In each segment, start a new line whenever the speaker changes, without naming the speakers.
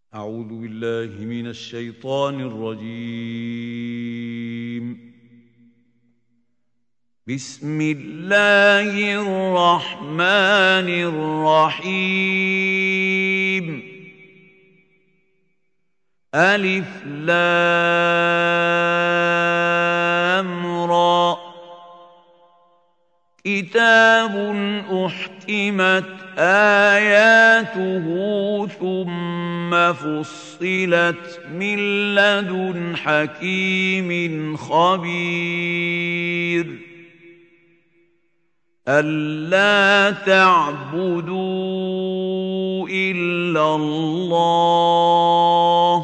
أعوذ بالله من الشيطان الرجيم. بسم الله الرحمن الرحيم. ألف لام را. كتاب أحكمت آياته ثم فصلت من لدن حكيم خبير. ألا تعبدوا إلا الله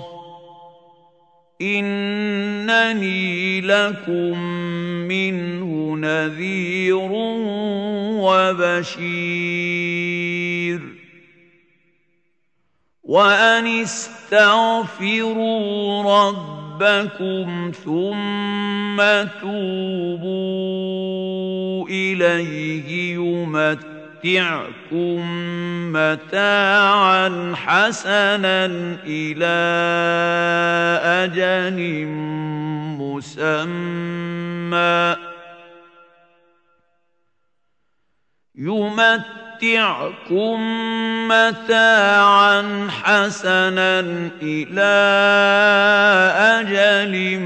إنني لكم منه نذير وبشير. وأن استغفروا ربكم ثم توبوا إليه يمتعكم متاعا حسنا إلى أجل مسمى متاعا حسنا إلى أجل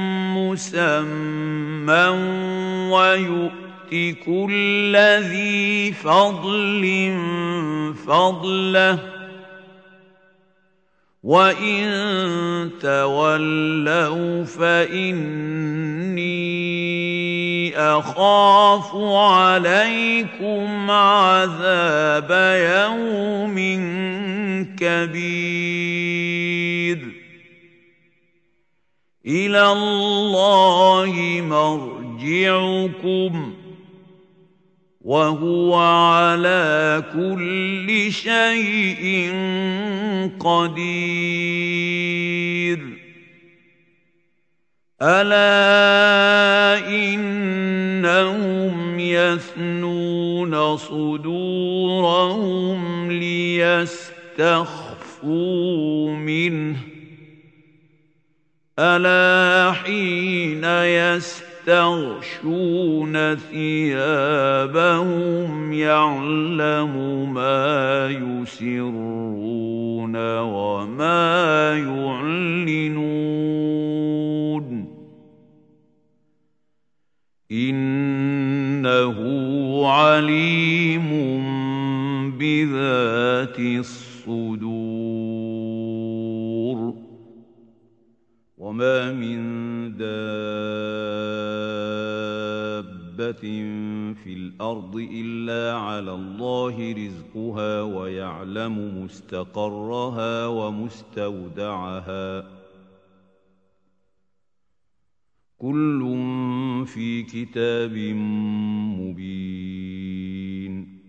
مسمى ويؤت كل ذي فضل فضله وإن تولوا فإني أخاف عليكم عذاب يوم كبير. إلى الله مرجعكم وهو على كل شيء قدير. ألا إنهم يثنون صدورهم ليستخفوا منه ألا حين يستغشون ثيابهم يعلم ما يسرون وما يعلنون إنه عليم بذات الصدور. وما من دابة في الأرض إلا على الله رزقها ويعلم مستقرها ومستودعها كل في كتاب مبين.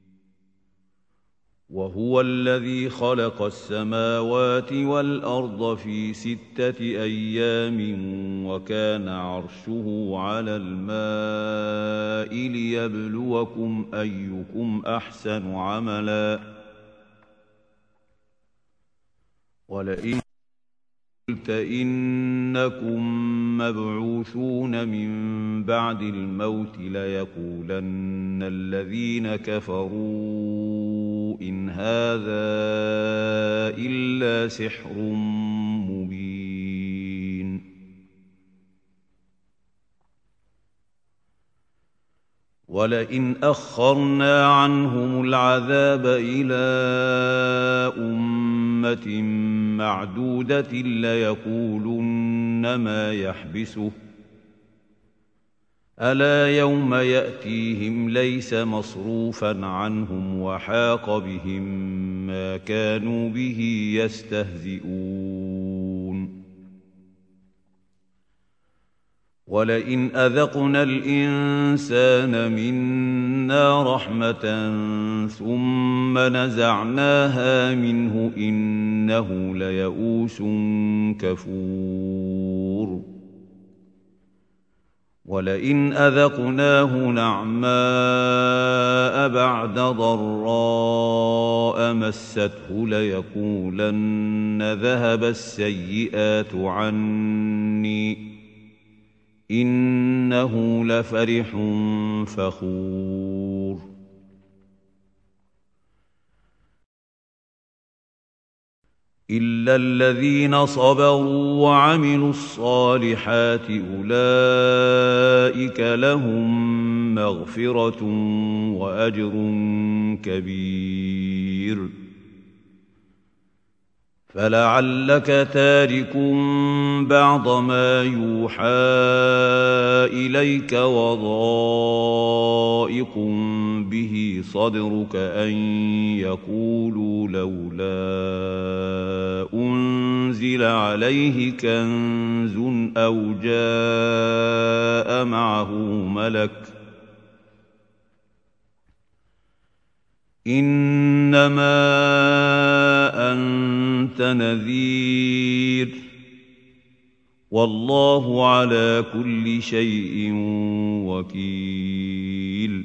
وهو الذي خلق السماوات والأرض في 6 أيام وكان عرشه على الماء ليبلوكم أيكم أحسن عملا. ولئن قلت إنكم مبعوثون من بعد الموت ليقولن الذين كفروا إن هذا إلا سحر مبين. ولئن أخرنا عنهم العذاب إلى أمة معدودة ليقولن ما يحبسه ألا يوم يأتيهم ليس مصروفا عنهم وحاق بهم ما كانوا به يستهزئون. ولئن أذقنا الإنسان منا رحمة ثم نزعناها منه إنه ليئوس كفور. ولئن أذقناه نعماء بعد ضراء مسته ليقولن ذهب السيئات عني إنه لفرح فخور إلا الذين صبروا وعملوا الصالحات أولئك لهم مغفرة وأجر كبير فلعلك تارك بعض ما يوحى إليك وضائق به صدرك أن يقولوا لولا أنزل عليه كنز أو جاء معه ملك إنما أنت نذير والله على كل شيء وكيل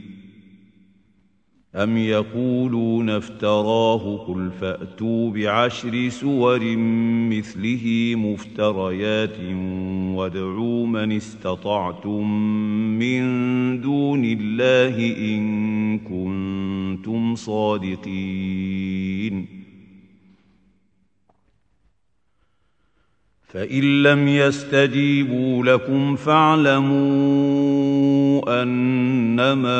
أم يقولون افتراه قل فأتوا بعشر سور مثله مفتريات وادعوا من استطعتم من دون الله إن كنتم صادقين فإن لم يستجيبوا لكم فاعلموا أنما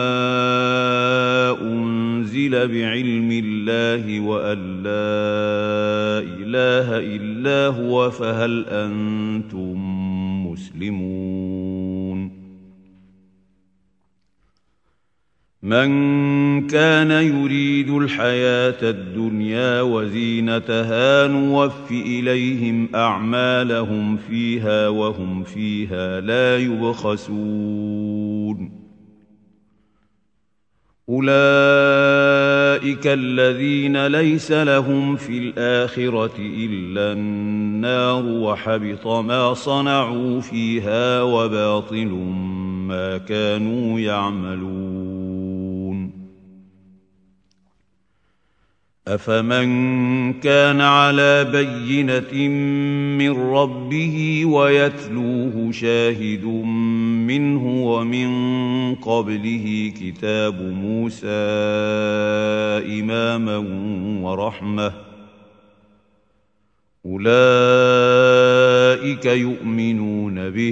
أنزل بعلم الله وأن لا إله إلا هو فهل أنتم مسلمون من كان يريد الحياة الدنيا وزينتها نوف إليهم أعمالهم فيها وهم فيها لا يبخسون أولئك الذين ليس لهم في الآخرة إلا النار وحبط ما صنعوا فيها وباطل ما كانوا يعملون أفمن كان على بينة من ربه ويتلوه شاهد منه ومن قبله كتاب موسى إماما ورحمة أولئك يؤمنون به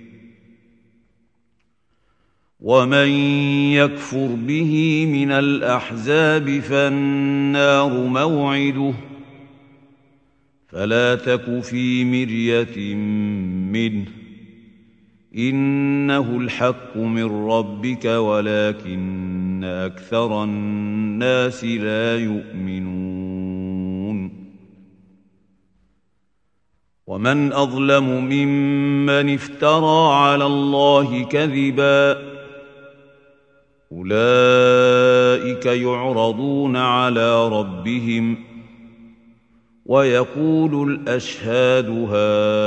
ومن يكفر به من الأحزاب فالنار موعده فلا تك في مرية منه إنه الحق من ربك ولكن أكثر الناس لا يؤمنون ومن أظلم ممن افترى على الله كذبا أولئك يعرضون على ربهم ويقول الأشهاد هؤلاء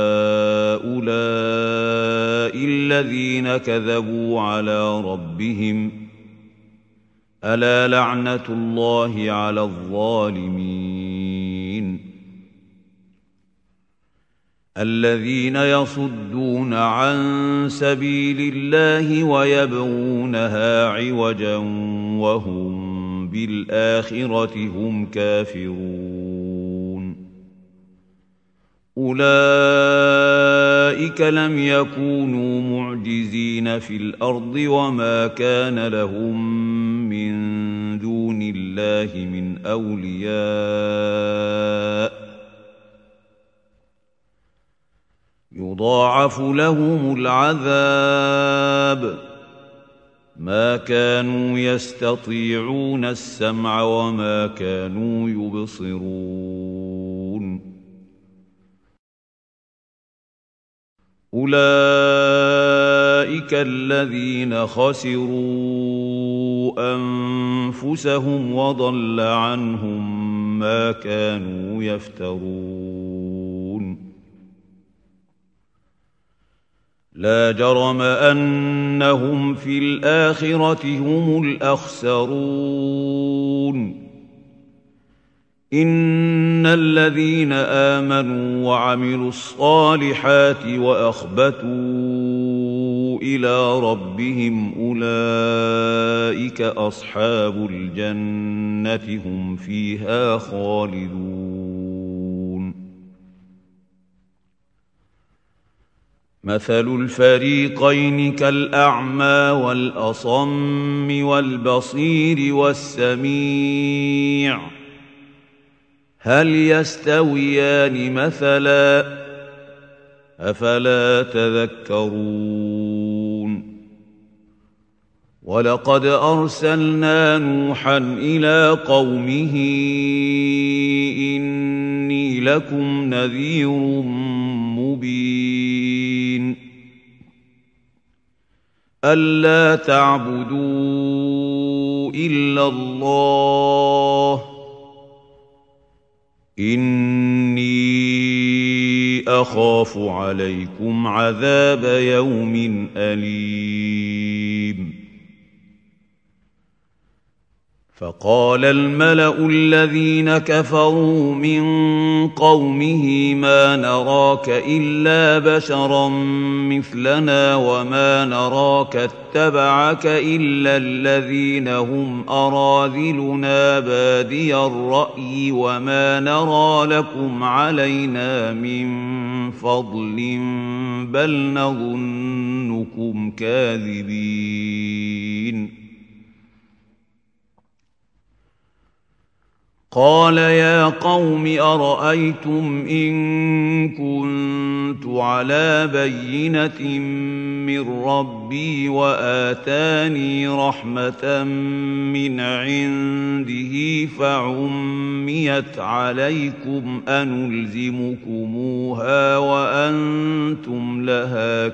الذين كذبوا على ربهم ألا لعنة الله على الظالمين الذين يصدون عن سبيل الله ويبغونها عوجا وهم بالآخرة هم كافرون أولئك لم يكونوا معجزين في الأرض وما كان لهم من دون الله من أولياء يضاعف لهم العذاب ما كانوا يستطيعون السمع وما كانوا يبصرون أولئك الذين خسروا أنفسهم وضل عنهم ما كانوا يفترون لا جرم أنهم في الآخرة هم الأخسرون إن الذين آمنوا وعملوا الصالحات وأخبتوا إلى ربهم أولئك أصحاب الجنة هم فيها خالدون مثل الفريقين كالأعمى والأصم والبصير والسميع هل يستويان مثلا أفلا تذكرون ولقد أرسلنا نوحا إلى قومه إني لكم نذير مبين ألا تعبدوا إلا الله إني أخاف عليكم عذاب يوم أليم فقال الملأ الذين كفروا من قومه ما نراك إلا بشرا مثلنا وما نراك اتبعك إلا الذين هم أراذلنا بادي الرأي وما نرى لكم علينا من فضل بل نظنكم كاذبين قال يا قوم أرأيتم إن كنت على بينة من ربي وآتاني رحمة من عنده فعميت عليكم أنلزمكموها وأنتم لها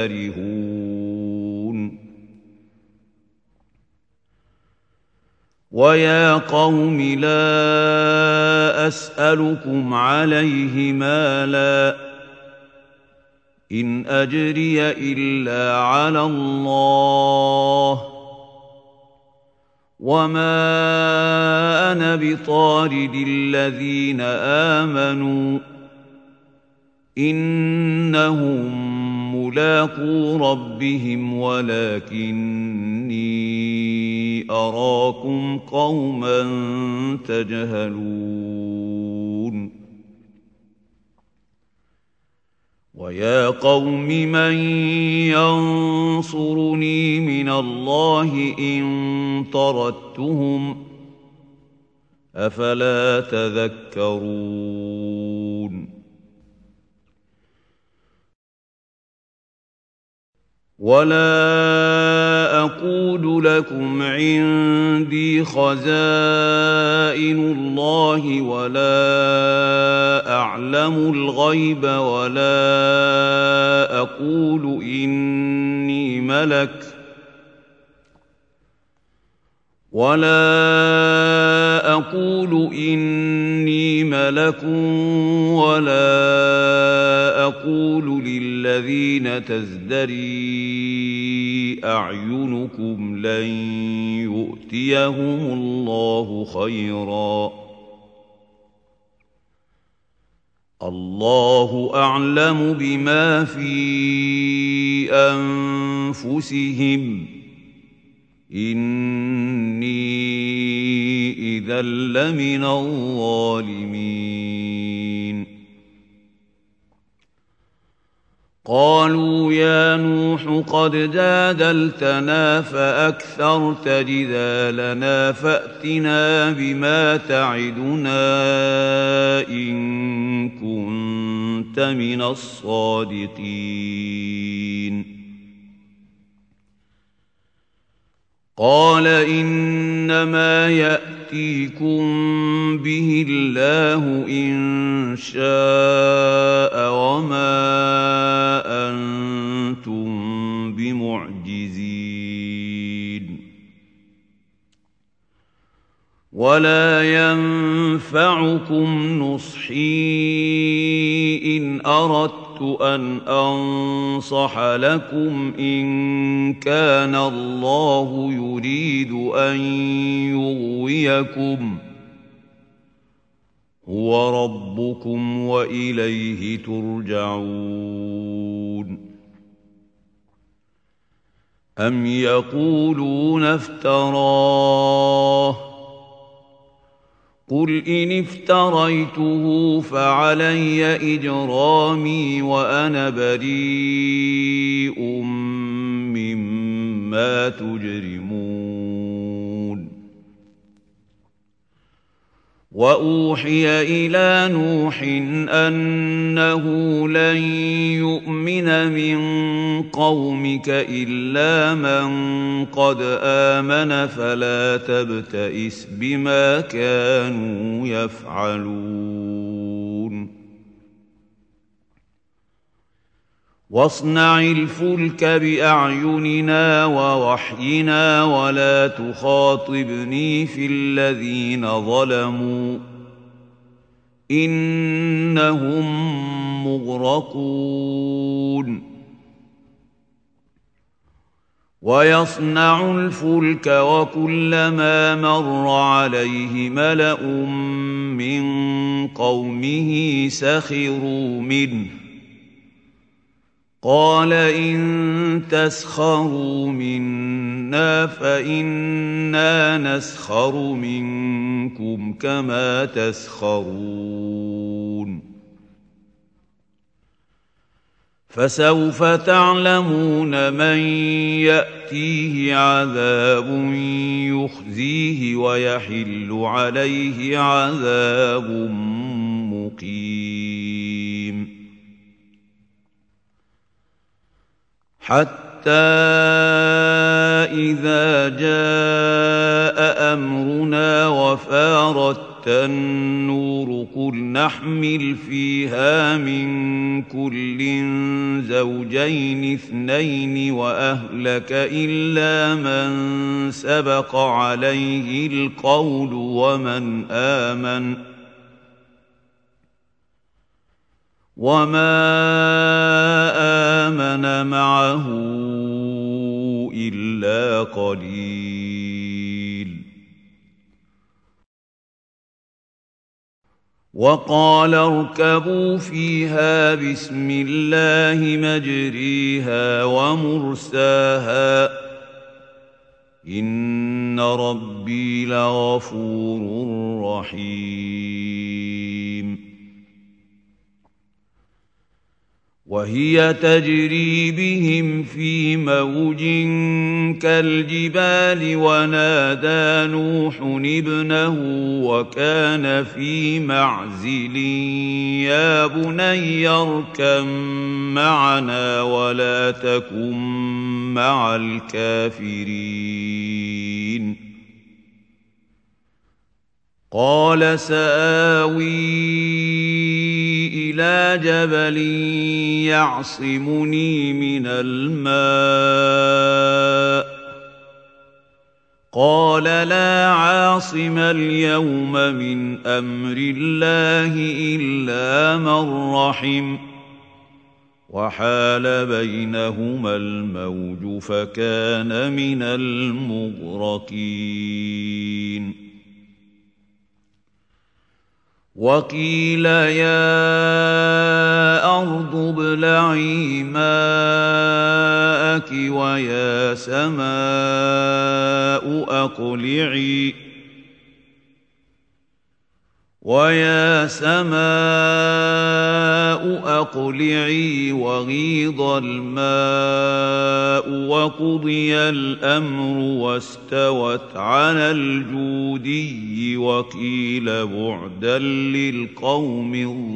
كارهون ويا قوم لا أسألكم عليه مالا إن أجري إلا على الله وما أنا بطارد الذين آمنوا إنهم ملاقو ربهم ولكني أراكم قوما تجهلون ويا قوم من ينصرني من الله إن طردتهم أفلا تذكرون ولا أقول لكم عندي خزائن الله ولا أعلم الغيب ولا أقول إني ملك ولا أقول للذين تزدري أعينكم لن يؤتيهم الله خيرا الله أعلم بما في أنفسهم إني إذا لمن الظالمين قالوا يا نوح قد جادلتنا فأكثرت جدالنا فأتنا بما تعدنا إن كنت من الصادقين قال إنما يأتيكم به الله إن شاء وما أنتم بمعجزين ولا ينفعكم نصحي إن أردت أن أنصح لكم إن كان الله يريد أن يغويكم هو ربكم وإليه ترجعون أم يقولون افتراه قل إن افتريته فعلي إجرامي وأنا بريء مما تجرمون وأوحي إلى نوح أنه لن يؤمن من قومك إلا من قد آمن فلا تبتئس بما كانوا يفعلون واصنع الفلك بأعيننا ووحينا ولا تخاطبني في الذين ظلموا إنهم مغرقون ويصنع الفلك وكلما مر عليه ملأ من قومه سخروا منه قال إن تسخروا منا فإنا نسخر منكم كما تسخرون فسوف تعلمون من يأتيه عذاب يخزيه ويحل عليه عذاب مقيم حتى إذا جاء أمرنا وفارت النور قل نحمل فيها من كل زوجين اثنين وأهلك إلا من سبق عليه القول وما آمن معه إلا قليل وقال اركبوا فيها بسم الله مجريها ومرساها إن ربي لغفور رحيم وهي تجري بهم في موج كالجبال ونادى نوح ابنه وكان في معزل يا بني اركب معنا ولا تكن مع الكافرين قال سآوي إلى جبل يعصمني من الماء قال لا عاصم اليوم من أمر الله إلا من رحم وحال بينهما الموج فكان من المغرقين وقيل يا أرض ابلعي ماءك ويا سماء أقلعي وغيض الماء وقضي الأمر واستوت على الجودي وقيل بعدا للقوم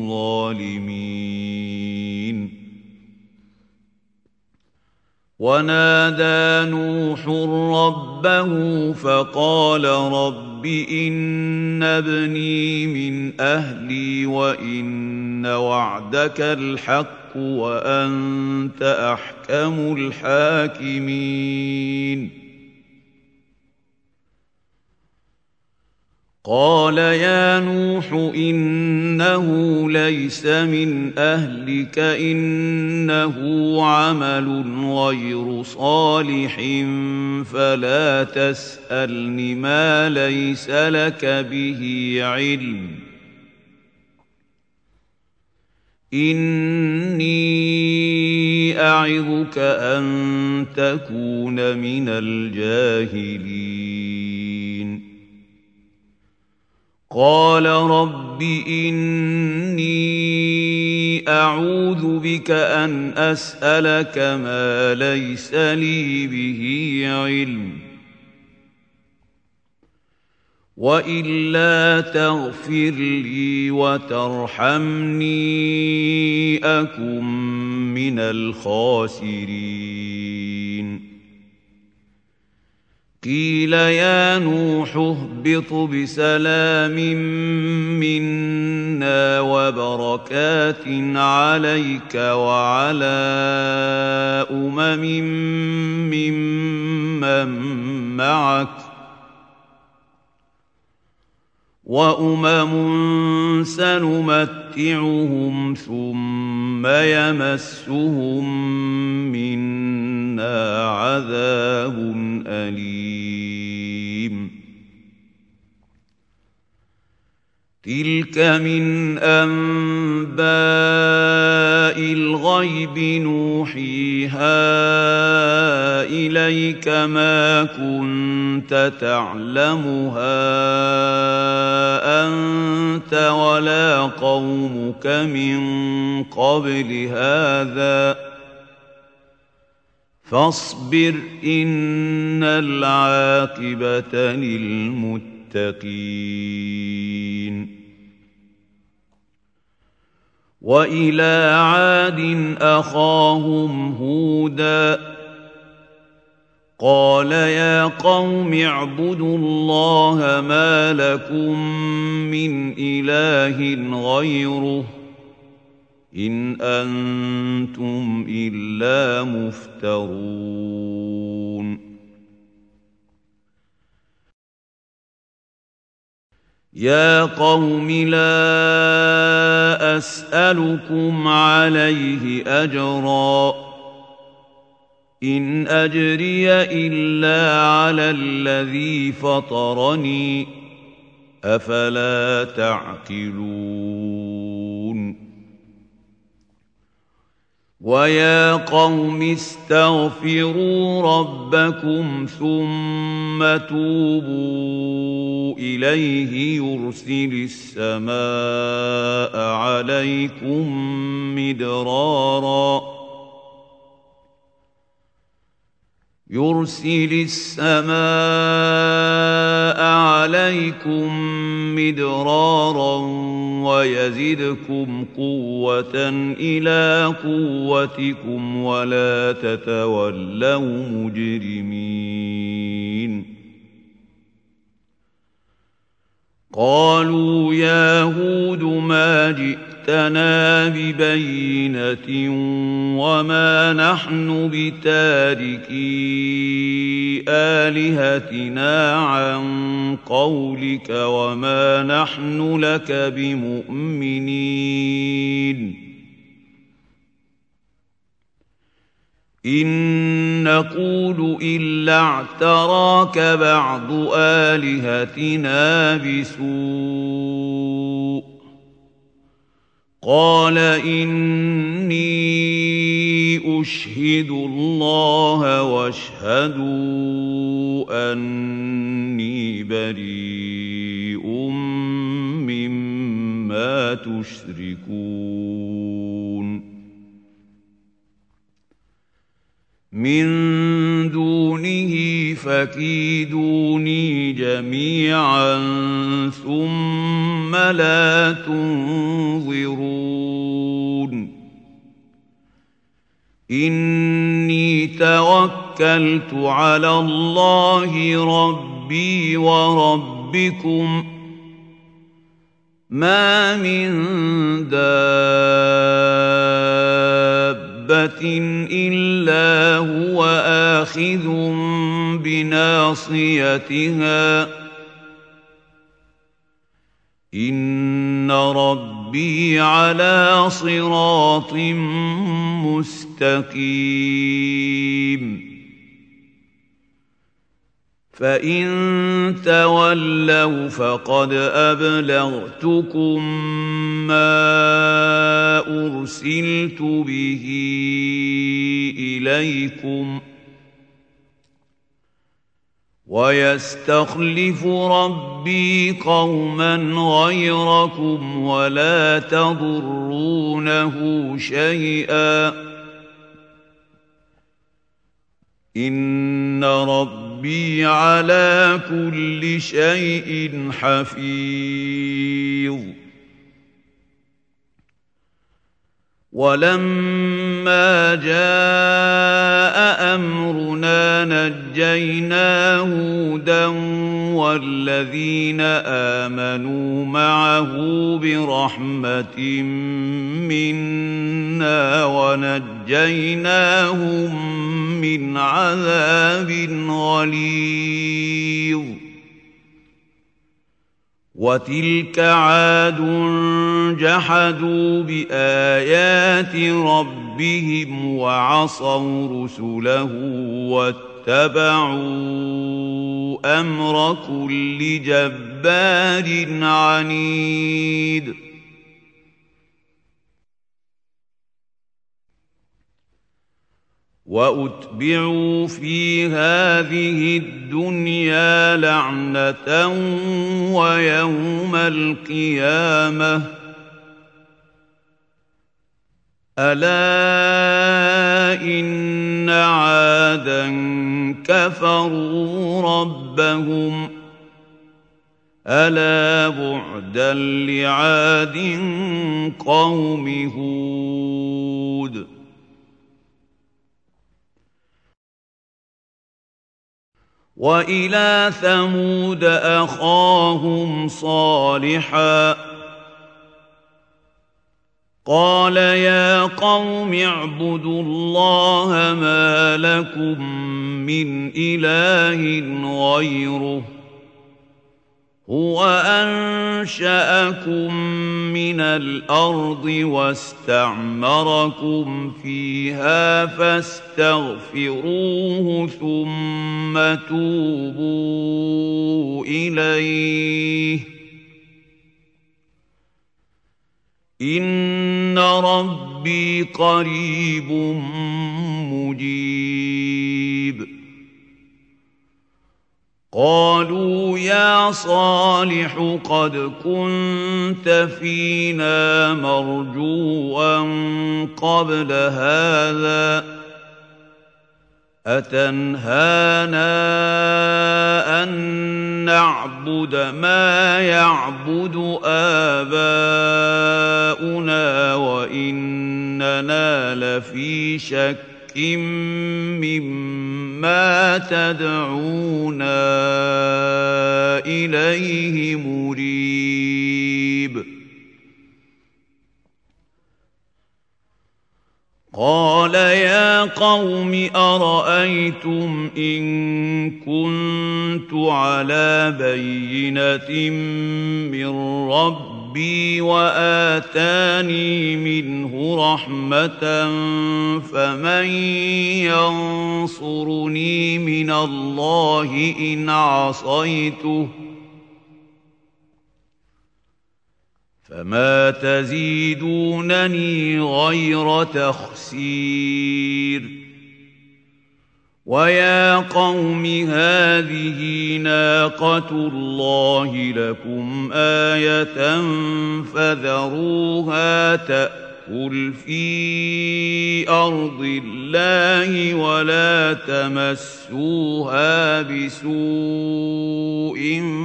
الظالمين ونادى نوح ربه فقال رب إن ابني من أهلي وإن وعدك الحق وأنت أحكم الحاكمين قال يا نوح إنه ليس من أهلك إنه عمل غير صالح فلا تسألن ما ليس لك به علم إني أعظك أن تكون من الجاهلين قال رب إني أعوذ بك أن أسألك ما ليس لي به علم وإلا تغفر لي وترحمني أكن من الخاسرين قيل يا نوح اهبط بسلام منا وبركات عليك وعلى ممن معك سنمتعهم ثم يمسهم منا عذاب أليم تلك من أنباء الغيب نوحيها إليك ما كنت تعلمها أنت ولا قومك من قبل هذا فاصبر إن العاقبة للمتقين وإلى عاد أخاهم هودا قال يا قوم اعبدوا الله ما لكم من إله غيره إن أنتم إلا مفترون يا قوم لا أسألكم عليه أجرا إن أجري إلا على الذي فطرني أفلا تعقلون ويا قوم استغفروا ربكم ثم توبوا إليه يرسل السماء عليكم مدرارا ويزدكم قوة إلى قوتكم ولا تتولوا مجرمين قالوا يا هود ما جئتنا ببينة وما نحن بتاركي آلهتنا عن قولك وما نحن لك بمؤمنين إن نقول إلا اعتراك بعض آلهتنا بسوء قال إني أشهد الله واشهدوا أني بريء مما تشركون من دونه فكيدوني جميعا ثم لا تنظرون إني توكلت على الله ربي وربكم ما من دابة إلا هو آخذ بناصيتها ربي على صراط مستقيم فإن تولوا فقد أبلغتكم ما أرسلت به إليكم ويستخلف ربي قوما غيركم ولا تضرونه شيئا إن ربي على كل شيء حفيظ ولما جاء أمرنا نجينا هودا والذين آمنوا معه برحمة منا ونجيناهم من عذاب غليظ وتلك عاد جحدوا بآيات ربهم وعصوا رسله واتبعوا أمر كل جبار عنيد وأتبعوا في هذه الدنيا لعنة ويوم القيامة ألا إن عادا كفروا ربهم ألا بعدا لعاد قوم هود وإلى ثمود أخاهم صالحا قال يا قوم اعبدوا الله ما لكم من إله غيره هو أنشأكم من الأرض واستعمركم فيها فاستغفروه ثم توبوا إليه إن ربي قريب مجيب قالوا يا صالح قد كنت فينا مرجوا قبل هذا أتنهانا أن نعبد ما يعبد آباؤنا وإننا لفي شك مما تدعونا إليه مريب قال يا قوم أرأيتم إن كنت على بينة من ربي وآتاني منه رحمة فمن ينصرني من الله إن عصيته فما تزيدونني غير تخسير ويا قوم هذه ناقة الله لكم آية فذروها تأكل في أرض الله ولا تمسوها بسوء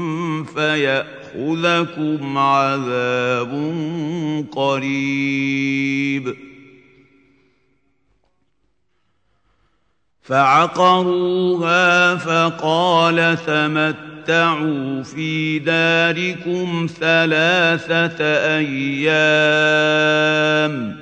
فيأخذكم عذاب قريب فعقروها فقال تمتعوا في داركم 3 أيام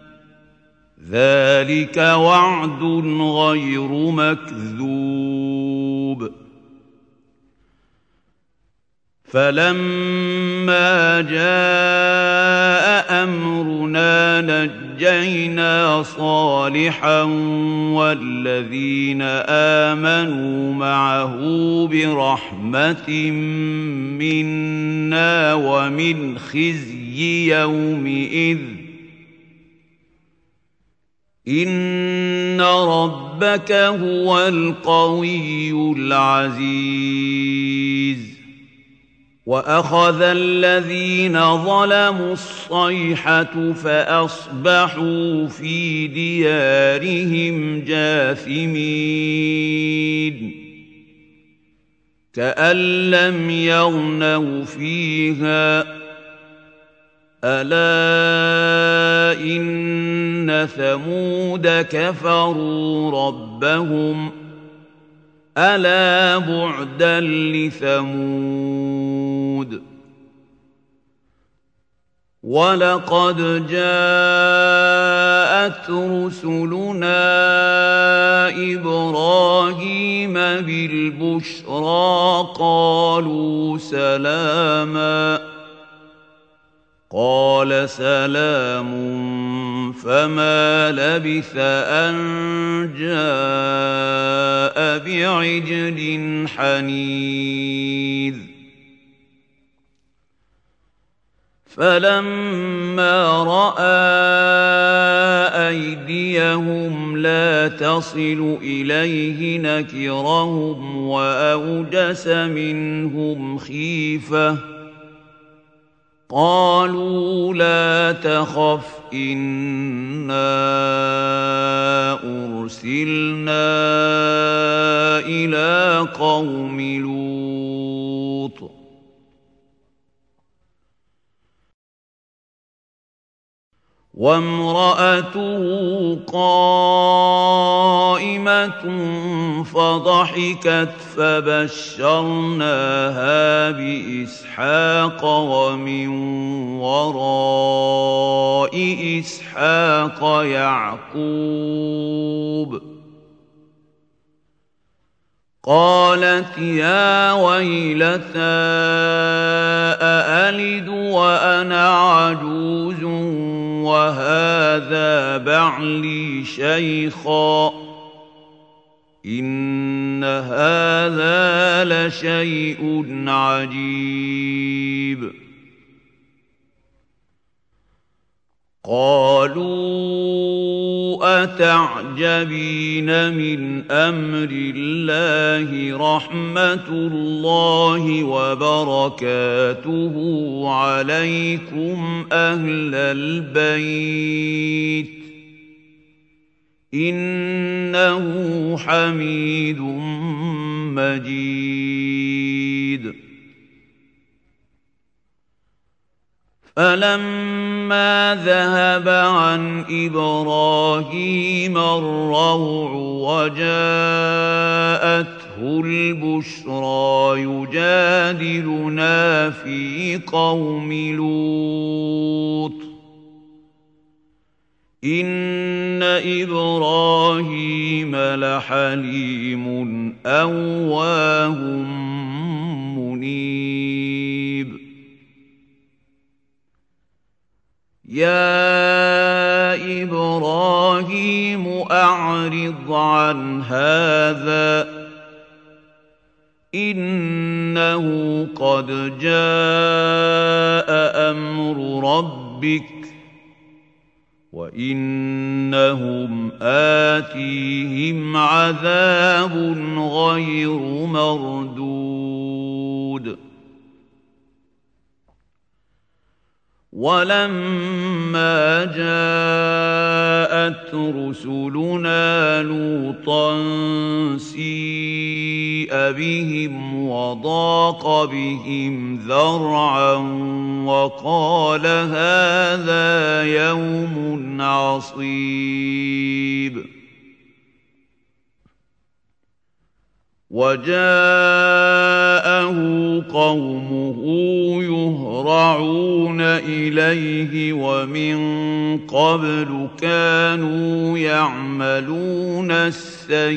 ذلك وعد غير مكذوب فلما جاء أمرنا نجينا صالحا والذين آمنوا معه برحمة منا ومن خزي يومئذ إن ربك هو القوي العزيز وأخذ الذين ظلموا الصيحة فأصبحوا في ديارهم جاثمين كأن لم يغنوا فيها ألا إن ثمود كفروا ربهم ألا بعدا لثمود ولقد جاءت رسلنا إبراهيم بالبشرى قالوا سلاما قال سلام فما لبث أن جاء بعجل حنيذ فلما رأى أيديهم لا تصل إليه نكرهم وأوجس منهم خيفة قالوا لا تخف إنا أرسلنا إلى قوم لوط وامرأته قائمة فضحكت فبشرناها بإسحاق ومن وراء إسحاق يعقوب قالت يا ويلتى أألد وأنا عجوز وهذا بعلي شيخا إن هذا لشيء عجيب قالوا أتعجبين من أمر الله رحمة الله وبركاته عليكم أهل البيت إنه حميد مجيد فلما ذهب عن إبراهيم الروع وجاءته البشرى يجادلنا في قوم لوط إن إبراهيم لحليم أواه منيب يا إبراهيم أعرض عن هذا إنه قد جاء أمر ربك وإنهم آتيهم عذاب غير مردود ولما جاءت رسلنا لوطا سيء بهم وضاق بهم ذرعا وقال هذا يوم عصيب وجاءه قومه يهرعون إليه ومن قبل كانوا يعملون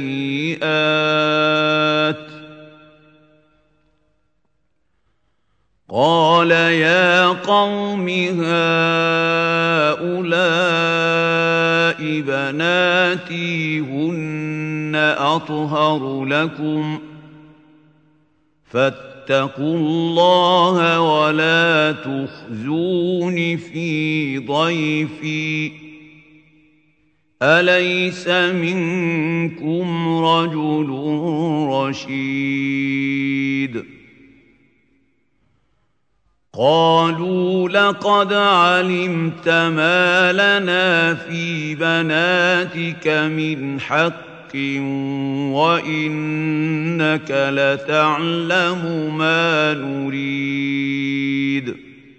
السيئات قال يا قوم هؤلاء بناتي هن أطهر لكم فاتقوا الله ولا تخزون في ضيفي أليس منكم رجل رشيد قالوا لقد علمت ما لنا في بناتك من حق وإنك لتعلم ما نريد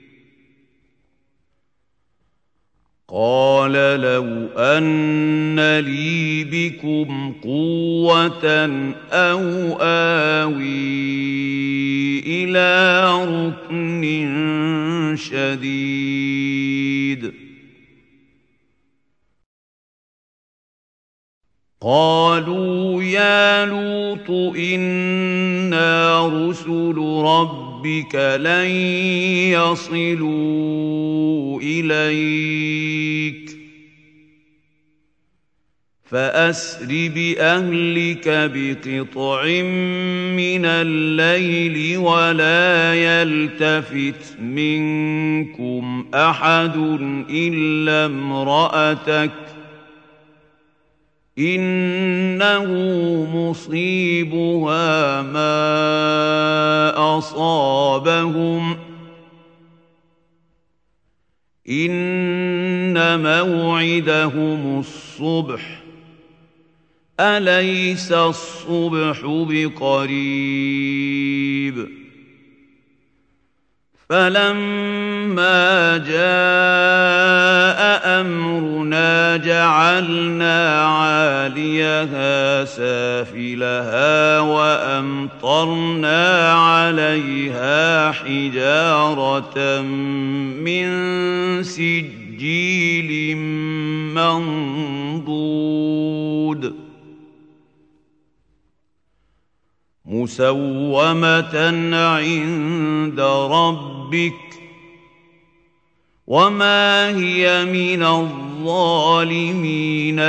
قال لو أن لي بكم قوة أو آوي إلى ركن شديد قالوا يا لوط إنا رسل ربك لن يصلوا إليك فأسر بأهلك بقطع من الليل ولا يلتفت منكم أحد إلا امرأتك إنه مصيبها ما أصابهم إن موعدهم الصبح أليس الصبح بقريب فلما جاء أمرنا جعلنا عاليها سافلها وأمطرنا عليها حجارة من سجيل منضود مسومة عند ربك وما هي من الظالمين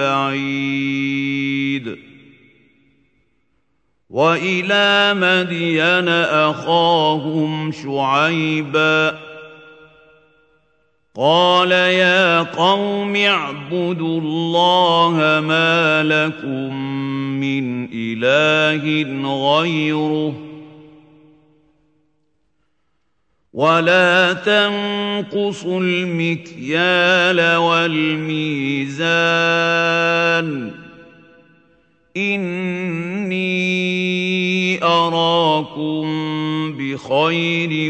ببعيد وإلى مدين أخاهم شعيبا قال يا قوم اعبدوا الله ما لكم من إله غيره ولا تنقصوا المكيال والميزان إني أراكم بخير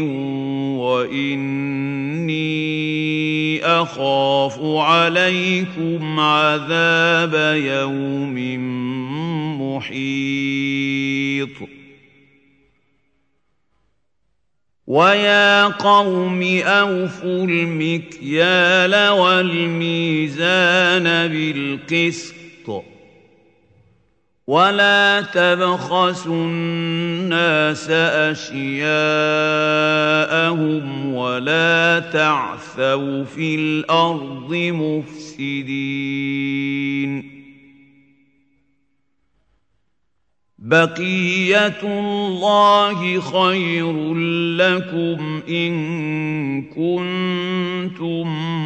وإني أخاف عليكم عذاب يوم محيط ويا قوم أوفوا المكيال والميزان بالقسط ولا تبخسوا الناس أشياءهم ولا تعثوا في الأرض مفسدين بقية الله خير لكم إن كنتم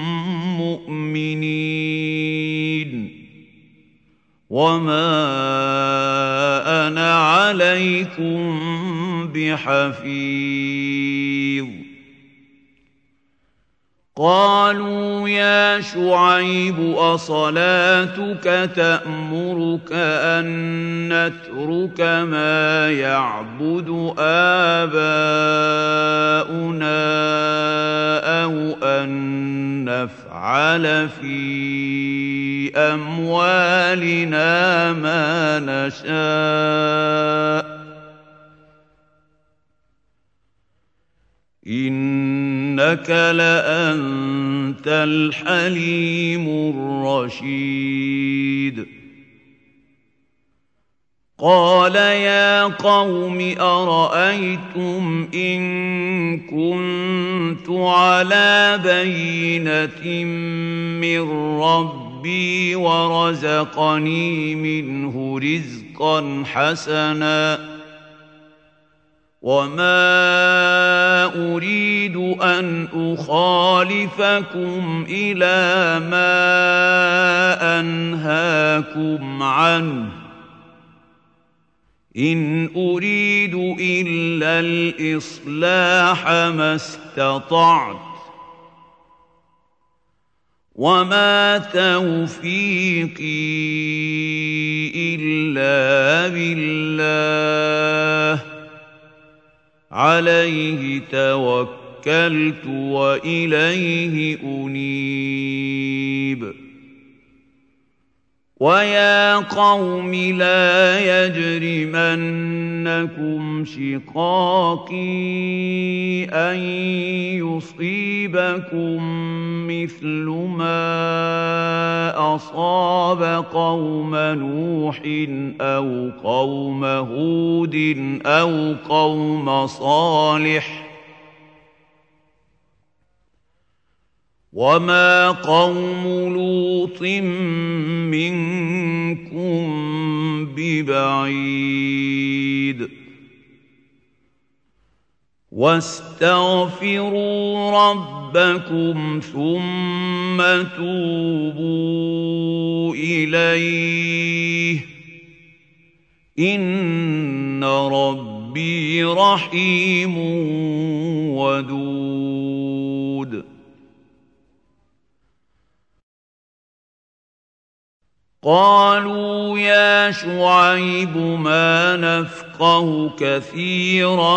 مؤمنين وما أنا عليكم بحفيظ قالوا يا شعيب أصلاتك تأمرك أن نترك ما يعبد آباؤنا أو أن نفعل في أموالنا ما نشاء إنك لأنت الحليم الرشيد قال يا قوم أرأيتم إن كنت على بينة من ربي ورزقني منه رزقا حسنا وما أريد أن أخالفكم إلى ما أنهاكم عنه إن أريد إلا الإصلاح ما استطعت وما توفيقي إلا بالله عليه توكلت وإليه أنيب ويا قوم لا يجرمنكم شقاقي أن يصيبكم مثل ما أصاب قوم نوح أو قوم هود أو قوم صالح وما قوم لوط منكم ببعيد واستغفروا ربكم ثم توبوا إليه إن ربي رحيم ودود قالوا يا شعيب ما نفقه كثيرا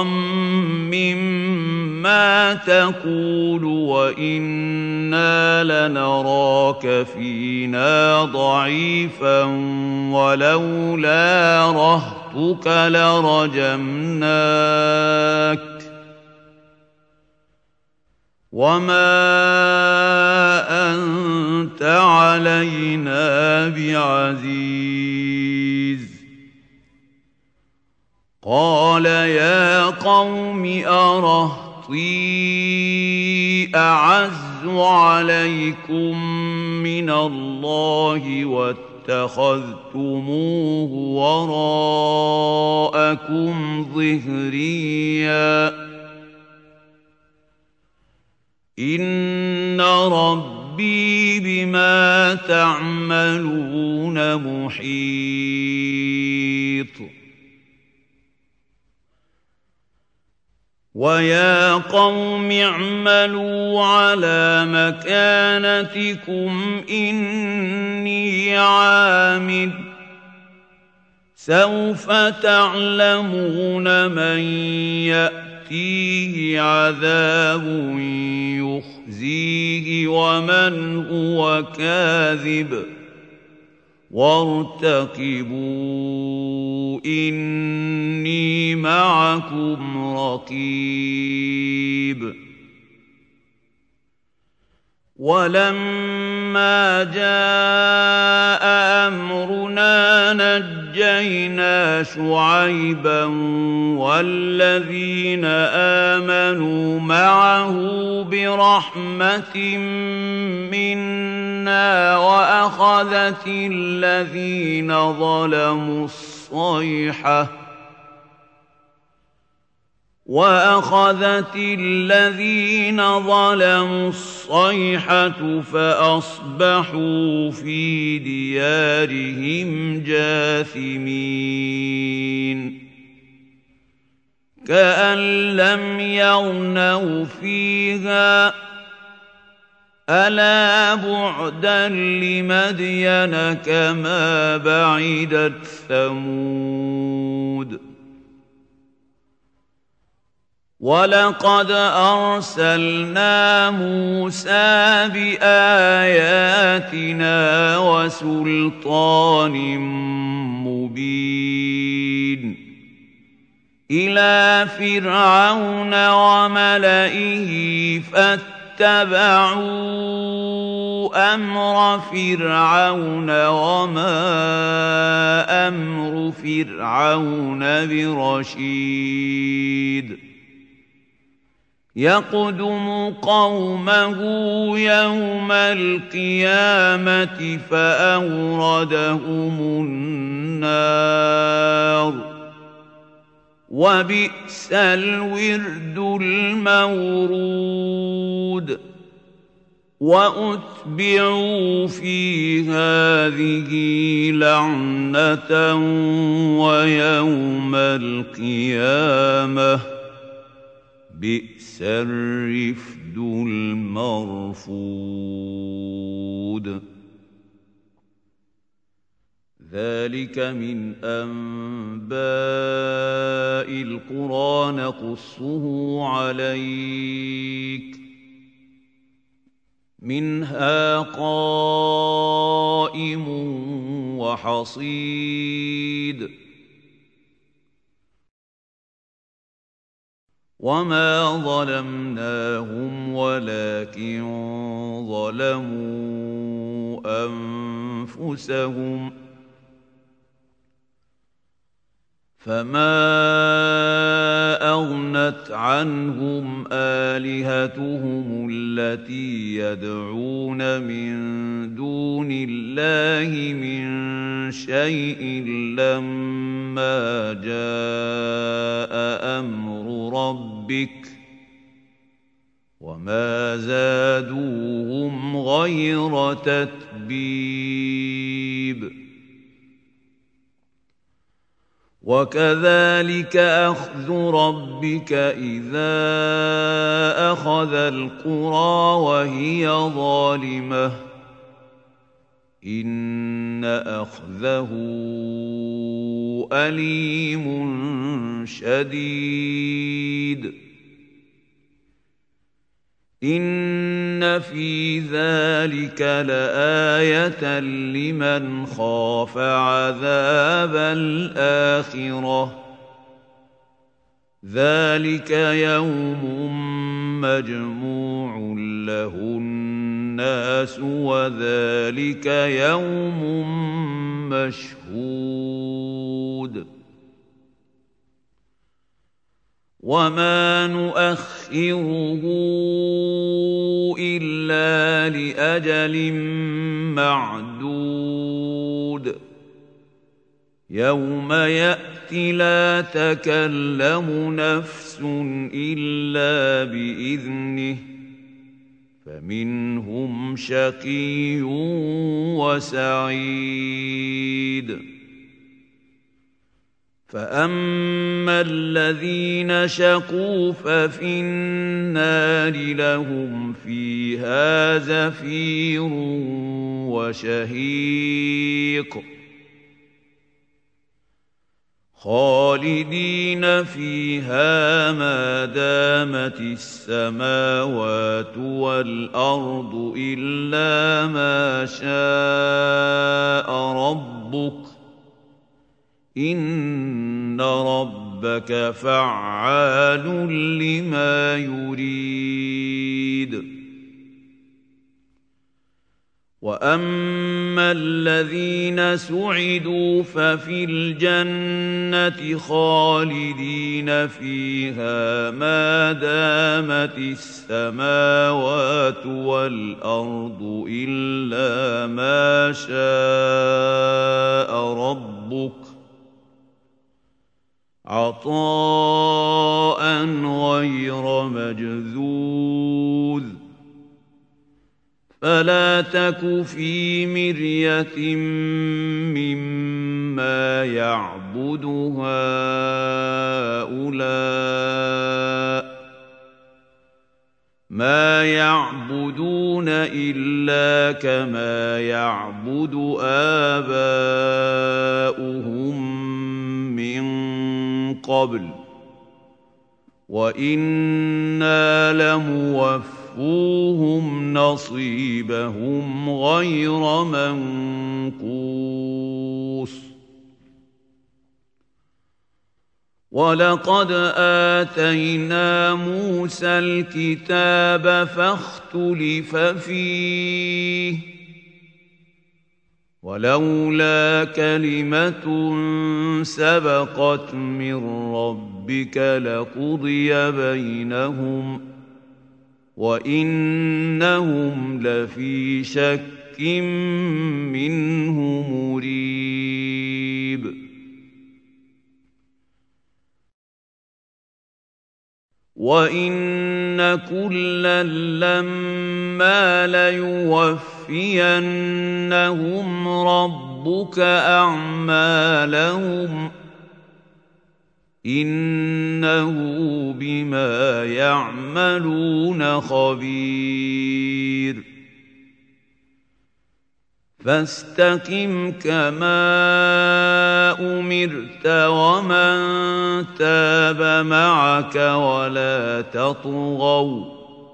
مما تقول وإنا لنراك فينا ضعيفا ولولا رهطك لرجمناك وما أنت علينا بعزيز قال يا قوم أرهطي أعز عليكم من الله واتخذتموه وراءكم ظهريا إن ربي بما تعملون محيط ويا قوم اعملوا على مكانتكم إني عامل سوف تعلمون من يأتيه عذاب يخزيه ومن هو كاذب وارتقبوا إني معكم رقيب ولما جاء أمرنا نجينا شعيبا والذين آمنوا معه برحمة منا وأخذت الذين ظلموا الصيحة فأصبحوا في ديارهم جاثمين كأن لم يغنوا فيها ألا بعدا لمدين كما بعدت ثمود ولقد أرسلنا موسى بآياتنا وسلطان مبين إلى فرعون وملئه اتبعوا أمر فرعون وما أمر فرعون برشيد يقدم قومه يوم القيامة فأوردهم النار وبئس الورد المورود وأتبعوا في هذه لعنة ويوم القيامة بئس الرفد المرفود ذلك من أنباء القرى نقصه عليك منها قائم وحصيد وما ظلمناهم ولكن ظلموا أنفسهم فما أغنت عنهم آلهتهم التي يدعون من دون الله من شيء لما جاء أمر ربك وما زادوهم غير تتبيب وكذلك أخذ ربك إذا أخذ القرى وهي ظالمة إن أخذه أليم شديد إن في ذلك لآية لمن خاف عذاب الآخرة ذلك يوم مجموع له الناس وذلك يوم مشهود وما نؤخره إلا لأجل معدود يوم يأتي لا تكلم نفس إلا بإذنه فمنهم شقي وسعيد فأما الذين شقوا ففي النار لهم فيها زفير وشهيق خالدين فيها ما دامت السماوات والأرض إلا ما شاء ربك إن ربك فعال لما يريد وأما الذين سعدوا ففي الجنة خالدين فيها ما دامت السماوات والأرض إلا ما شاء ربك عطاء غير مجذوذ فلا تك في مرية مما يعبد هؤلاء ما يعبدون إلا كما يعبد آباؤهم من قبل وإنا لموفوهم نصيبهم غير منقوص وَلَقَدْ آتَيْنَا مُوسَى الْكِتَابَ فَاخْتُلِفَ فِيهِ وَلَوْلَا كَلِمَةٌ سَبَقَتْ مِنْ رَبِّكَ لَقُضِيَ بَيْنَهُمْ وَإِنَّهُمْ لَفِي شَكٍّ مِّنْهُ مُرِيبٍ وَإِنَّ كُلًّا لَّمَّا لَيُوَفِّيَنَّهُمْ رَبُّكَ أَعْمَالَهُمْ إِنَّهُ بِمَا يَعْمَلُونَ خَبِيرٌ فَاسْتَقِمْ كَمَا أُمِرْتَ وَمَن تَابَ مَعَكَ وَلَا تَطْغَوْا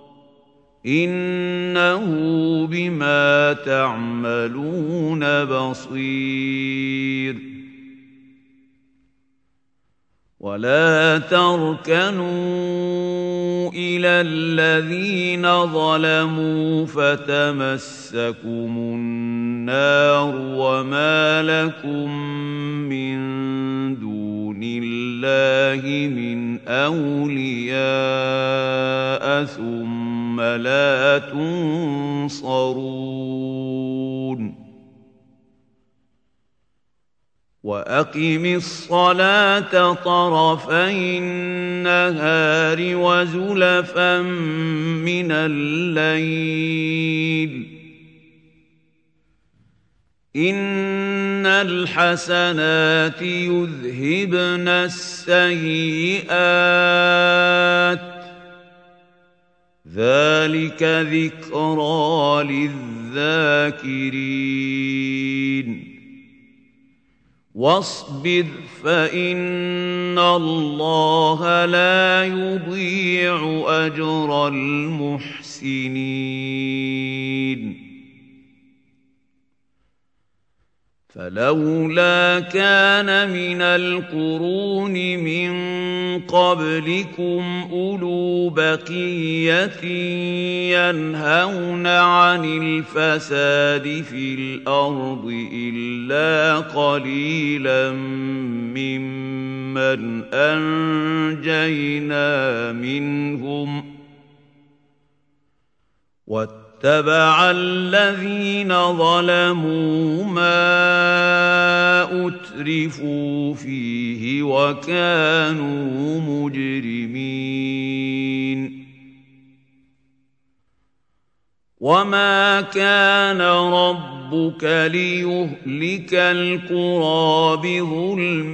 إِنَّهُ بِمَا تَعْمَلُونَ بَصِيرٌ وَلَا تَرْكَنُوا إِلَى الَّذِينَ ظَلَمُوا فَتَمَسَّكُمُ النَّارُ وَمَا لَكُم مِّن دُونِ اللَّهِ مِنْ أَوْلِيَاءَ ثُمَّ لَا تُنصَرُونَ وَأَقِمِ الصَّلَاةَ طَرَفَيِ النَّهَارِ وَزُلَفًا مِّنَ اللَّيْلِ إِنَّ الْحَسَنَاتِ يُذْهِبْنَ السَّيِّئَاتِ ذَلِكَ ذِكْرَىٰ لِلذَّاكِرِينَ وَاصْبِرْ فَإِنَّ اللَّهَ لَا يُضِيعُ أَجْرَ الْمُحْسِنِينَ فَلَوْلَا كَانَ مِنَ الْقُرُونِ مِن قَبْلِكُمْ أُولُو بَقِيَّةٍ يَنْهَوْنَ عَنِ الْفَسَادِ فِي الْأَرْضِ إِلَّا قَلِيلًا مِّمَّنْ أَنجَيْنَا مِنْهُمْ وَاتَّبَعَ الَّذِينَ ظَلَمُوا مَا أُتْرِفُوا فِيهِ وَكَانُوا مُجْرِمِينَ وَمَا كَانَ رَبُّكَ لِيُهْلِكَ الْقُرَىٰ بِظُلْمٍ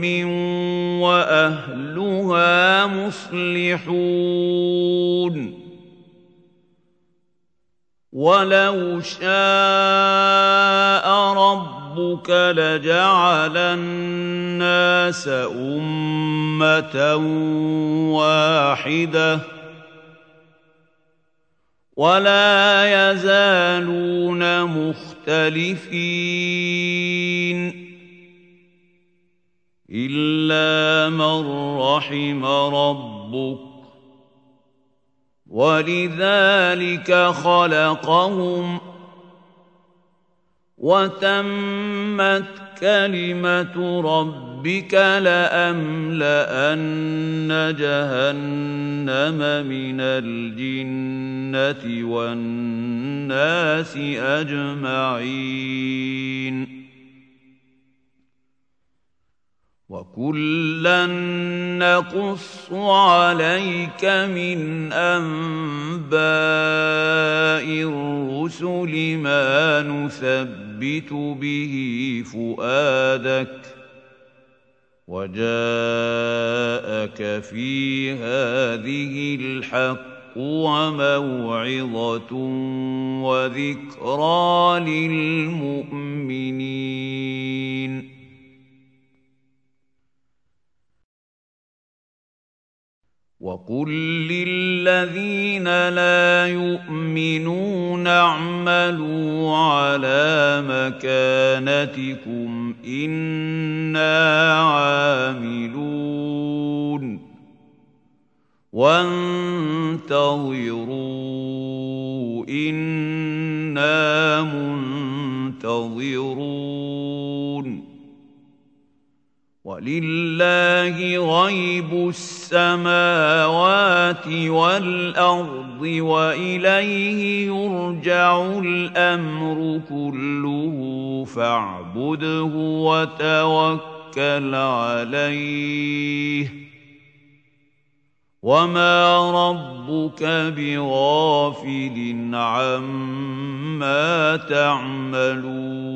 وَأَهْلُهَا مُصْلِحُونَ وَلَوْ شَاءَ رَبُّكَ لَجَعَلَ النَّاسَ أُمَّةً وَاحِدَةً وَلَا يَزَالُونَ مُخْتَلِفِينَ إِلَّا مَن رَّحِمَ رَبُّكَ وَلِذَلِكَ خَلَقَهُمْ وَتَمَّتْ كَلِمَةُ رَبِّكَ لَأَمْلَأَنَّ جَهَنَّمَ مِنَ الْجِنَّةِ وَالنَّاسِ أَجْمَعِينَ وَكُلًّا نَّقُصُّ عَلَيْكَ مِنْ أَنبَاءِ الرُّسُلِ مَا نُثَبِّتُ بِهِ فُؤَادَكَ وَجَاءَكَ فِي هَٰذِهِ الْحَقُّ وَمَوْعِظَةٌ وَذِكْرَىٰ لِلْمُؤْمِنِينَ وَقُل لِّلَّذِينَ لَا يُؤْمِنُونَ اعْمَلُوا عَلَىٰ مَكَانَتِكُمْ إِنَّا عَامِلُونَ وانتظروا إنا منتظرون ولله غيب السماوات والأرض وإليه يرجع الأمر كله فاعبده وتوكل عليه وما ربك بغافل عما تعملون